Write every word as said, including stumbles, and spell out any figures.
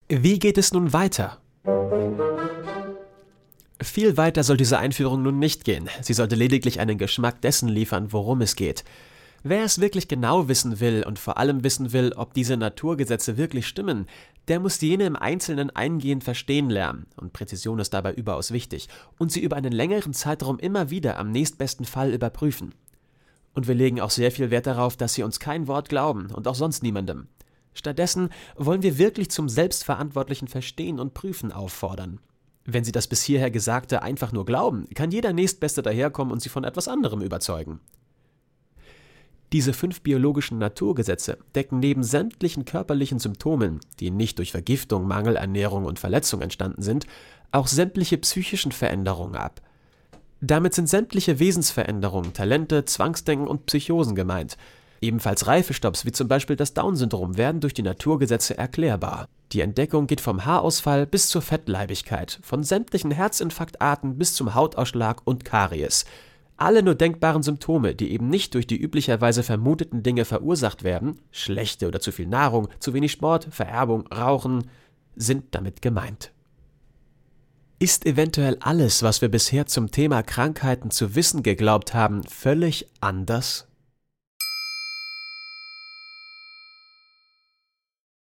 Wie geht es nun weiter? Viel weiter soll diese Einführung nun nicht gehen. Sie sollte lediglich einen Geschmack dessen liefern, worum es geht. Wer es wirklich genau wissen will und vor allem wissen will, ob diese Naturgesetze wirklich stimmen, der muss jene im Einzelnen eingehend verstehen lernen. Und Präzision ist dabei überaus wichtig. Und sie über einen längeren Zeitraum immer wieder am nächstbesten Fall überprüfen. Und wir legen auch sehr viel Wert darauf, dass Sie uns kein Wort glauben und auch sonst niemandem. Stattdessen wollen wir wirklich zum selbstverantwortlichen Verstehen und Prüfen auffordern. Wenn Sie das bis hierher Gesagte einfach nur glauben, kann jeder Nächstbeste daherkommen und Sie von etwas anderem überzeugen. Diese fünf biologischen Naturgesetze decken neben sämtlichen körperlichen Symptomen, die nicht durch Vergiftung, Mangelernährung und Verletzung entstanden sind, auch sämtliche psychischen Veränderungen ab. Damit sind sämtliche Wesensveränderungen, Talente, Zwangsdenken und Psychosen gemeint. Ebenfalls Reifestopps wie zum Beispiel das Down-Syndrom werden durch die Naturgesetze erklärbar. Die Entdeckung geht vom Haarausfall bis zur Fettleibigkeit, von sämtlichen Herzinfarktarten bis zum Hautausschlag und Karies. Alle nur denkbaren Symptome, die eben nicht durch die üblicherweise vermuteten Dinge verursacht werden, schlechte oder zu viel Nahrung, zu wenig Sport, Vererbung, Rauchen, sind damit gemeint. Ist eventuell alles, was wir bisher zum Thema Krankheiten zu wissen geglaubt haben, völlig anders?